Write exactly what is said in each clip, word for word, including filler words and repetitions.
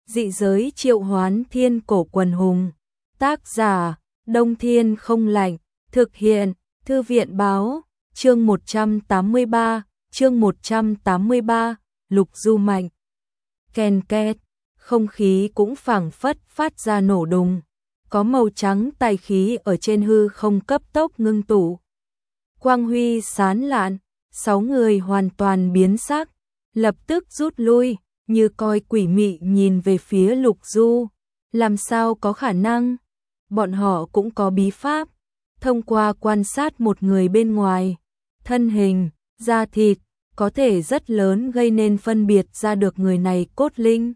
Dị giới triệu hoán thiên cổ quần hùng. Tác giả, Đông Thiên không lạnh. Thực hiện, Thư viện báo. Chương một trăm tám mươi ba, chương một trăm tám mươi ba, Lục Du mạnh. Ken két, không khí cũng phảng phất phát ra nổ đùng. Có màu trắng tài khí ở trên hư không cấp tốc ngưng tụ. Quang huy sán lạn, sáu người hoàn toàn biến sắc, lập tức rút lui, như coi quỷ mị nhìn về phía Lục Du. Làm sao có khả năng? Bọn họ cũng có bí pháp. Thông qua quan sát một người bên ngoài, thân hình, da thịt, có thể rất lớn gây nên phân biệt ra được người này cốt linh.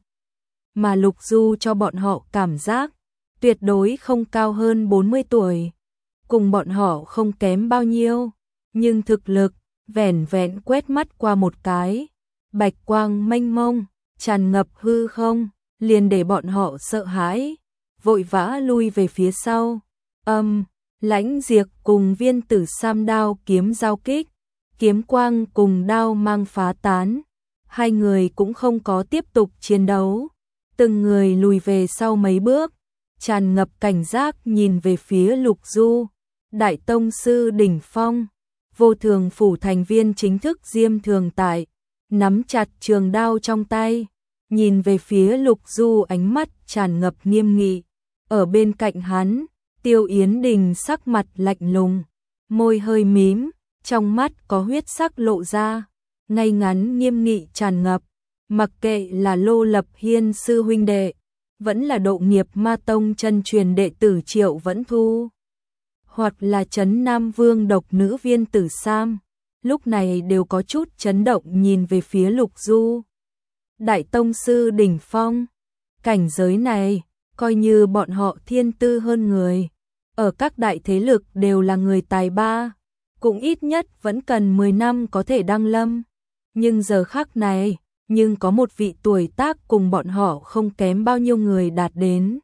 Mà Lục Du cho bọn họ cảm giác, tuyệt đối không cao hơn bốn mươi tuổi. Cùng bọn họ không kém bao nhiêu, nhưng thực lực, vẻn vẹn quét mắt qua một cái. Bạch quang mênh mông, tràn ngập hư không, liền để bọn họ sợ hãi, vội vã lui về phía sau. Âm, um, Lãnh Diệp cùng Viên Tử Sam đao kiếm giao kích, kiếm quang cùng đao mang phá tán. Hai người cũng không có tiếp tục chiến đấu, từng người lùi về sau mấy bước, tràn ngập cảnh giác nhìn về phía Lục Du. Đại tông sư đỉnh phong, Vô Thường phủ thành viên chính thức Diêm Thường Tại, nắm chặt trường đao trong tay, nhìn về phía Lục Du, ánh mắt tràn ngập nghiêm nghị. Ở bên cạnh hắn, Tiêu Yến Đình sắc mặt lạnh lùng, môi hơi mím, trong mắt có huyết sắc lộ ra, ngay ngắn nghiêm nghị tràn ngập. Mặc kệ là Lô Lập Hiên sư huynh đệ, vẫn là Độ Nghiệp Ma Tông chân truyền đệ tử Triệu Vẫn Thu, hoặc là Trấn Nam Vương độc nữ Viên Tử Sam, lúc này đều có chút chấn động nhìn về phía Lục Du. Đại tông sư đỉnh phong, cảnh giới này, coi như bọn họ thiên tư hơn người, ở các đại thế lực đều là người tài ba, cũng ít nhất vẫn cần mười năm có thể đăng lâm. Nhưng giờ khắc này, nhưng có một vị tuổi tác cùng bọn họ không kém bao nhiêu người đạt đến.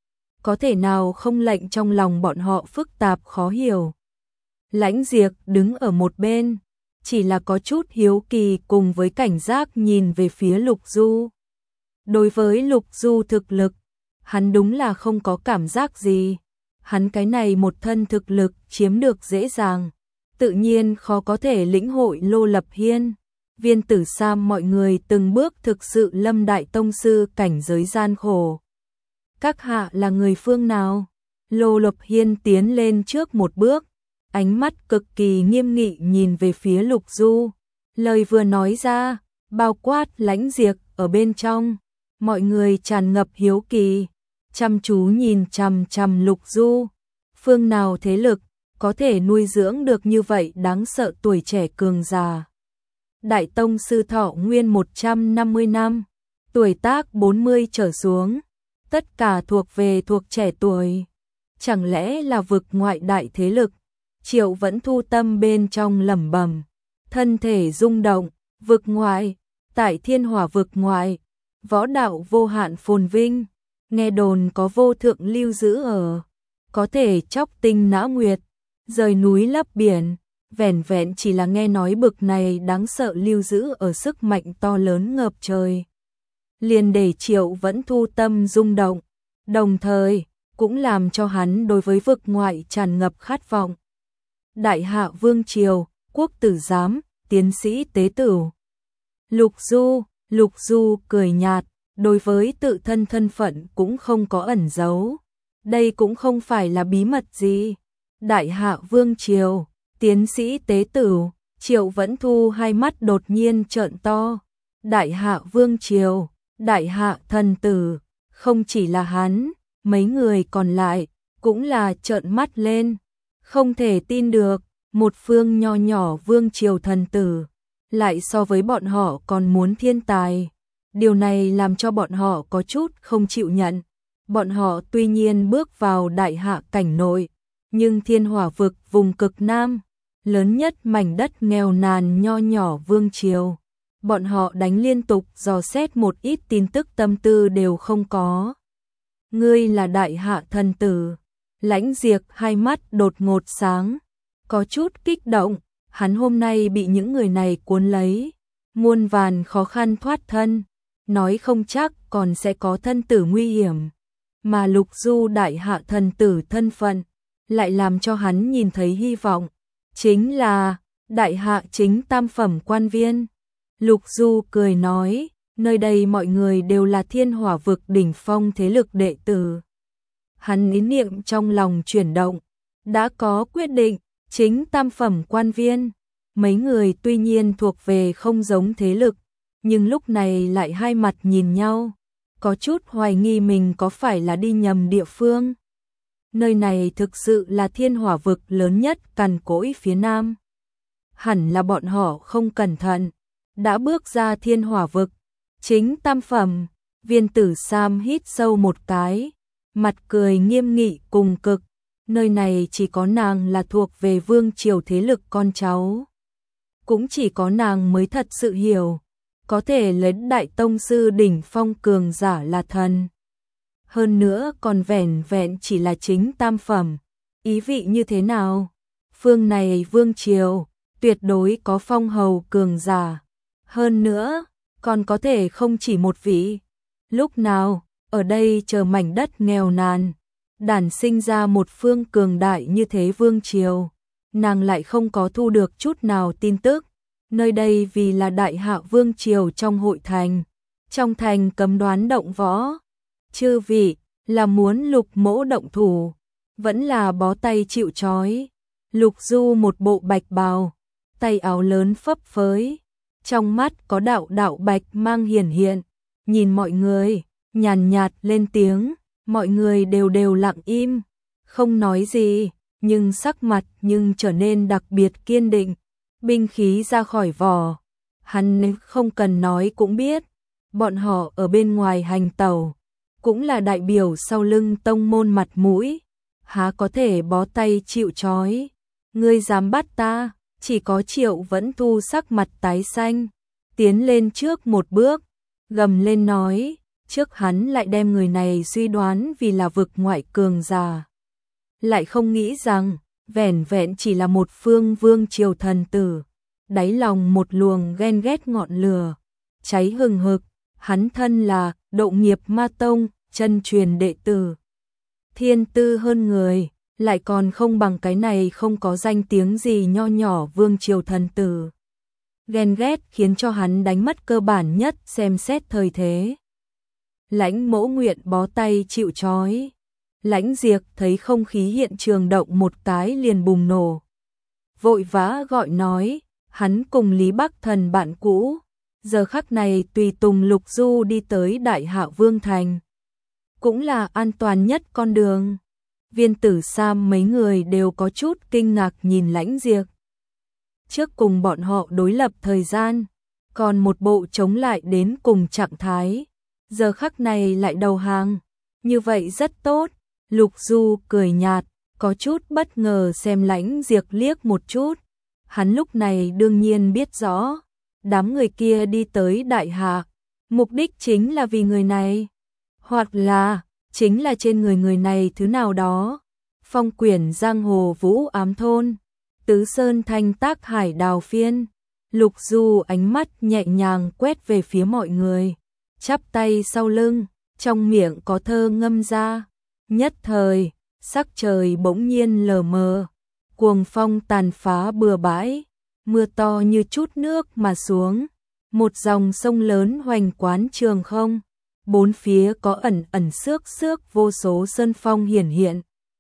Có thể nào không lệnh trong lòng bọn họ phức tạp khó hiểu. Lãnh Diệp đứng ở một bên, chỉ là có chút hiếu kỳ cùng với cảnh giác nhìn về phía Lục Du. Đối với Lục Du thực lực, hắn đúng là không có cảm giác gì. Hắn cái này một thân thực lực chiếm được dễ dàng, tự nhiên khó có thể lĩnh hội Lô Lập Hiên, Viên Tử Sam mọi người từng bước thực sự lâm đại tông sư cảnh giới gian khổ. Các hạ là người phương nào? Lô Lập Hiên tiến lên trước một bước, ánh mắt cực kỳ nghiêm nghị nhìn về phía Lục Du. Lời vừa nói ra, bao quát Lãnh Diệp ở bên trong, mọi người tràn ngập hiếu kỳ, chăm chú nhìn chằm chằm Lục Du. Phương nào thế lực có thể nuôi dưỡng được như vậy đáng sợ tuổi trẻ cường già? Đại tông sư thọ nguyên một trăm năm mươi năm, tuổi tác bốn mươi trở xuống, tất cả thuộc về thuộc trẻ tuổi. Chẳng lẽ là vực ngoại đại thế lực? Triệu Vẫn Thu tâm bên trong lẩm bẩm, thân thể rung động. Vực ngoại, tại Thiên Hỏa vực ngoại, võ đạo vô hạn phồn vinh, nghe đồn có vô thượng lưu giữ ở, có thể chóc tinh nã nguyệt, rời núi lấp biển. Vẻn vẹn chỉ là nghe nói bực này đáng sợ lưu giữ ở sức mạnh to lớn ngập trời, liền để Triệu Vẫn Thu tâm rung động, đồng thời cũng làm cho hắn đối với vực ngoại tràn ngập khát vọng. Đại Hạ Vương Triều, Quốc tử giám, tiến sĩ tế tử. Lục Du, Lục Du cười nhạt, đối với tự thân thân phận cũng không có ẩn giấu. Đây cũng không phải là bí mật gì. Đại Hạ Vương Triều, tiến sĩ tế tử. Triệu Vẫn Thu hai mắt đột nhiên trợn to. Đại Hạ Vương Triều, Đại Hạ thần tử, không chỉ là hắn, mấy người còn lại cũng là trợn mắt lên, không thể tin được, một phương nho nhỏ vương triều thần tử, lại so với bọn họ còn muốn thiên tài. Điều này làm cho bọn họ có chút không chịu nhận. Bọn họ tuy nhiên bước vào Đại Hạ cảnh nội, nhưng Thiên Hỏa vực vùng cực Nam, lớn nhất mảnh đất nghèo nàn nho nhỏ vương triều, bọn họ đánh liên tục dò xét một ít tin tức tâm tư đều không có. Ngươi là Đại Hạ thần tử. Lãnh Diệp hai mắt đột ngột sáng, có chút kích động, hắn hôm nay bị những người này cuốn lấy, muôn vàn khó khăn thoát thân, nói không chắc còn sẽ có thân tử nguy hiểm. Mà Lục Du đại hạ thần tử thân phận, lại làm cho hắn nhìn thấy hy vọng, chính là đại hạ chính tam phẩm quan viên. Lục Du cười nói, nơi đây mọi người đều là thiên hỏa vực đỉnh phong thế lực đệ tử. Hắn ý niệm trong lòng chuyển động, đã có quyết định, chính tam phẩm quan viên. Mấy người tuy nhiên thuộc về không giống thế lực, nhưng lúc này lại hai mặt nhìn nhau, có chút hoài nghi mình có phải là đi nhầm địa phương. Nơi này thực sự là thiên hỏa vực lớn nhất cằn cỗi phía nam. Hẳn là bọn họ không cẩn thận, đã bước ra thiên hỏa vực. Chính tam phẩm, Viên Tử Sam hít sâu một cái, mặt cười nghiêm nghị cùng cực. Nơi này chỉ có nàng là thuộc về vương triều thế lực con cháu. Cũng chỉ có nàng mới thật sự hiểu, có thể lấy đại tông sư đỉnh phong cường giả là thần. Hơn nữa còn vẻn vẹn chỉ là chính tam phẩm, ý vị như thế nào? Phương này vương triều, tuyệt đối có phong hầu cường giả. Hơn nữa, còn có thể không chỉ một vị. Lúc nào, ở đây chờ mảnh đất nghèo nàn, đản sinh ra một phương cường đại như thế vương triều, nàng lại không có thu được chút nào tin tức. Nơi đây vì là đại hạ vương triều trong hội thành, trong thành cấm đoán động võ. Chư vị, là muốn Lục mỗ động thủ, vẫn là bó tay chịu trói. Lục Du một bộ bạch bào, tay áo lớn phấp phới, trong mắt có đạo đạo bạch mang hiển hiện, nhìn mọi người, nhàn nhạt lên tiếng. Mọi người đều đều lặng im, không nói gì, nhưng sắc mặt nhưng trở nên đặc biệt kiên định. Binh khí ra khỏi vỏ, hắn không cần nói cũng biết, bọn họ ở bên ngoài hành tẩu, cũng là đại biểu sau lưng tông môn mặt mũi, há có thể bó tay chịu trói. Ngươi dám bắt ta? Chỉ có Triệu Vẫn Thu sắc mặt tái xanh, tiến lên trước một bước, gầm lên nói. Trước hắn lại đem người này suy đoán vì là vực ngoại cường giả, lại không nghĩ rằng vẻn vẹn chỉ là một phương vương triều thần tử. Đáy lòng một luồng ghen ghét ngọn lửa cháy hừng hực. Hắn thân là Độ Nghiệp Ma Tông chân truyền đệ tử, thiên tư hơn người, lại còn không bằng cái này không có danh tiếng gì nho nhỏ vương triều thần tử. Ghen ghét khiến cho hắn đánh mất cơ bản nhất xem xét thời thế. Lãnh Mỗ nguyện bó tay chịu trói. Lãnh Diệp thấy không khí hiện trường động một cái liền bùng nổ, vội vã gọi nói, hắn cùng Lý Bắc Thần bạn cũ, giờ khắc này tùy tùng Lục Du đi tới Đại Hạ Vương Thành, cũng là an toàn nhất con đường. Viên Tử Sam mấy người đều có chút kinh ngạc nhìn Lãnh Diệp. Trước cùng bọn họ đối lập thời gian, còn một bộ chống lại đến cùng trạng thái, giờ khắc này lại đầu hàng, như vậy rất tốt. Lục Du cười nhạt, có chút bất ngờ xem Lãnh Diệp liếc một chút. Hắn lúc này đương nhiên biết rõ, đám người kia đi tới Đại Hạ, mục đích chính là vì người này, hoặc là chính là trên người người này thứ nào đó. Phong quyển giang hồ Vũ Ám Thôn, Tứ Sơn Thanh Tác Hải Đào Phiên. Lục Du ánh mắt nhẹ nhàng quét về phía mọi người, chắp tay sau lưng, trong miệng có thơ ngâm ra. Nhất thời, sắc trời bỗng nhiên lờ mờ, cuồng phong tàn phá bừa bãi, mưa to như chút nước mà xuống, một dòng sông lớn hoành quán trường không, bốn phía có ẩn ẩn xước xước vô số sơn phong hiển hiện.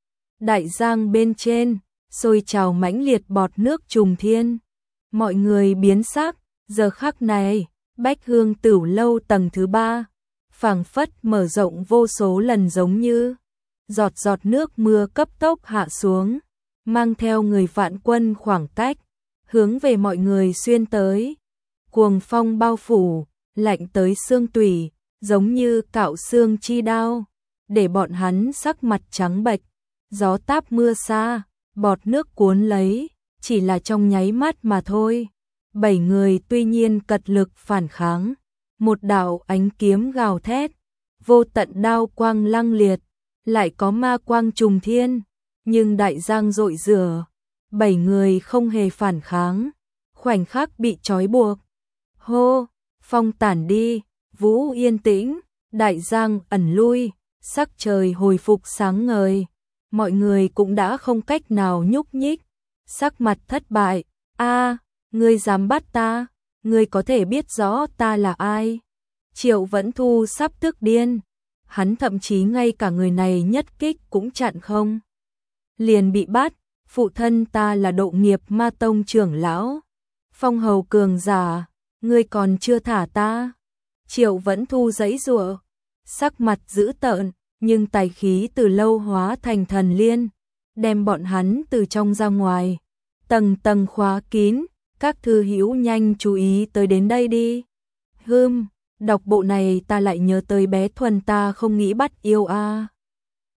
Đại giang bên trên, sôi trào mãnh liệt bọt nước trùng thiên, mọi người biến sắc. Giờ khắc này, Bách Hương Tửu lâu tầng thứ ba, phảng phất mở rộng vô số lần, giống như giọt giọt nước mưa cấp tốc hạ xuống, mang theo người vạn quân khoảng cách, hướng về mọi người xuyên tới. Cuồng phong bao phủ, lạnh tới xương tủy, giống như cạo xương chi đao, để bọn hắn sắc mặt trắng bệch. Gió táp mưa xa, bọt nước cuốn lấy, chỉ là trong nháy mắt mà thôi. Bảy người tuy nhiên cật lực phản kháng, một đạo ánh kiếm gào thét, vô tận đao quang lăng liệt, lại có ma quang trùng thiên, nhưng đại giang dội rửa, bảy người không hề phản kháng, khoảnh khắc bị trói buộc. Hô, phong tản đi, Vũ yên tĩnh, đại giang ẩn lui, sắc trời hồi phục sáng ngời. Mọi người cũng đã không cách nào nhúc nhích, sắc mặt thất bại. A, ngươi dám bắt ta, ngươi có thể biết rõ ta là ai? Triệu Vẫn Thu sắp tức điên, hắn thậm chí ngay cả người này nhất kích cũng chặn không. Liền bị bắt, phụ thân ta là Độ Nghiệp Ma Tông trưởng lão, phong hầu cường giả, ngươi còn chưa thả ta. Triệu Vẫn Thu giãy giụa, sắc mặt dữ tợn, nhưng tài khí từ lâu hóa thành thần liên, đem bọn hắn từ trong ra ngoài, tầng tầng khóa kín. Các thư hữu nhanh chú ý tới đến đây đi. Hừm, đọc bộ này ta lại nhớ tới bé Thuần ta không nghĩ bắt yêu a.